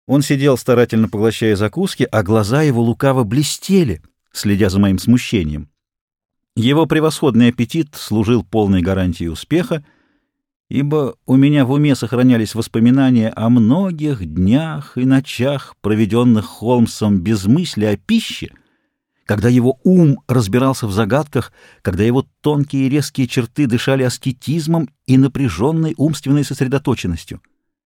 Он сидел, старательно поглощая закуски, а глаза его лукаво блестели, следя за моим смущением. Его превосходный аппетит служил полной гарантией успеха, ибо у меня в уме сохранялись воспоминания о многих днях и ночах, проведенных Холмсом без мысли о пище, когда его ум разбирался в загадках, когда его тонкие и резкие черты дышали аскетизмом и напряженной умственной сосредоточенностью.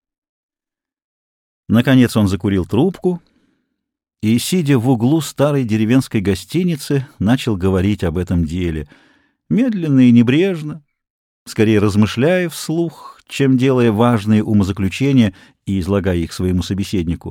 Наконец он закурил трубку и, сидя в углу старой деревенской гостиницы, начал говорить об этом деле, медленно и небрежно, скорее размышляя вслух, чем делая важные умозаключения и излагая их своему собеседнику.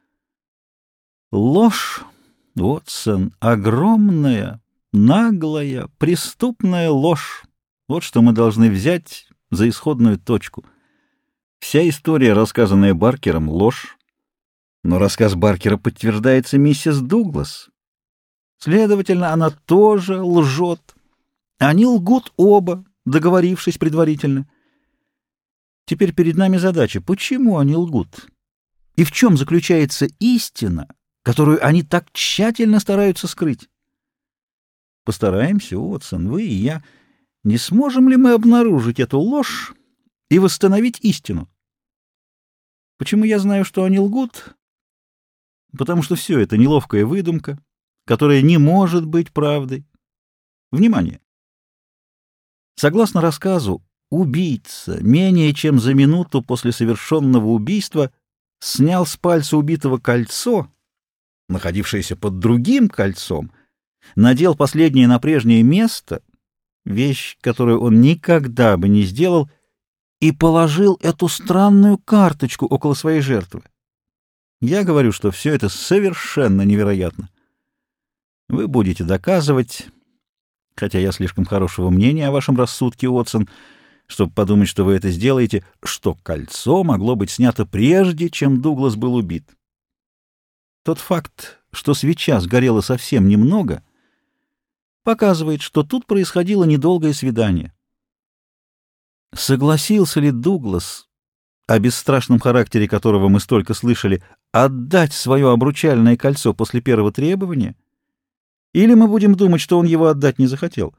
Ложь, Уотсон, огромная, наглая, преступная ложь. Вот что мы должны взять за исходную точку. Вся история, рассказанная Баркером, — ложь, но рассказ Баркера подтверждается миссис Дуглас. Следовательно, она тоже лжет. Они лгут оба, договорившись предварительно. Теперь перед нами задача: почему они лгут? И в чем заключается истина, которую они так тщательно стараются скрыть? Постараемся, Уотсон, вы и я. Не сможем ли мы обнаружить эту ложь и восстановить истину? Почему я знаю, что они лгут? Потому что все это неловкая выдумка, которая не может быть правдой. Внимание! Согласно рассказу, убийца менее чем за минуту после совершенного убийства снял с пальца убитого кольцо, находившееся под другим кольцом, надел последнее на прежнее место, вещь, которую он никогда бы не сделал, и положил эту странную карточку около своей жертвы. Я говорю, что все это совершенно невероятно. Вы будете доказывать, хотя я слишком хорошего мнения о вашем рассудке, Уотсон, чтобы подумать, что вы это сделаете, что кольцо могло быть снято прежде, чем Дуглас был убит. Тот факт, что свеча сгорела совсем немного, показывает, что тут происходило недолгое свидание. Согласился ли Дуглас, о бесстрашном характере которого мы столько слышали, отдать свое обручальное кольцо после первого требования? Или мы будем думать, что он его отдать не захотел?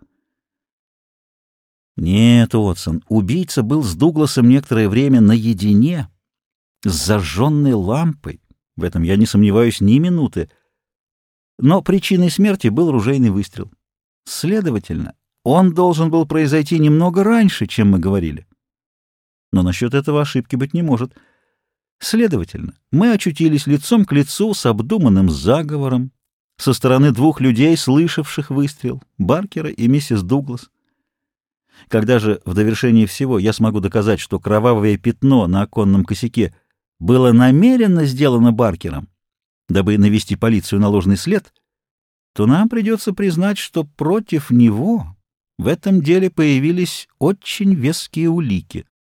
Нет, Уотсон, убийца был с Дугласом некоторое время наедине, с зажженной лампой. В этом я не сомневаюсь ни минуты. Но причиной смерти был ружейный выстрел. Следовательно, он должен был произойти немного раньше, чем мы говорили. Но насчет этого ошибки быть не может. Следовательно, мы очутились лицом к лицу с обдуманным заговором со стороны двух людей, слышавших выстрел, Баркера и миссис Дуглас. Когда же в довершении всего я смогу доказать, что кровавое пятно на оконном косяке было намеренно сделано Баркером, дабы навести полицию на ложный след, то нам придется признать, что против него в этом деле появились очень веские улики.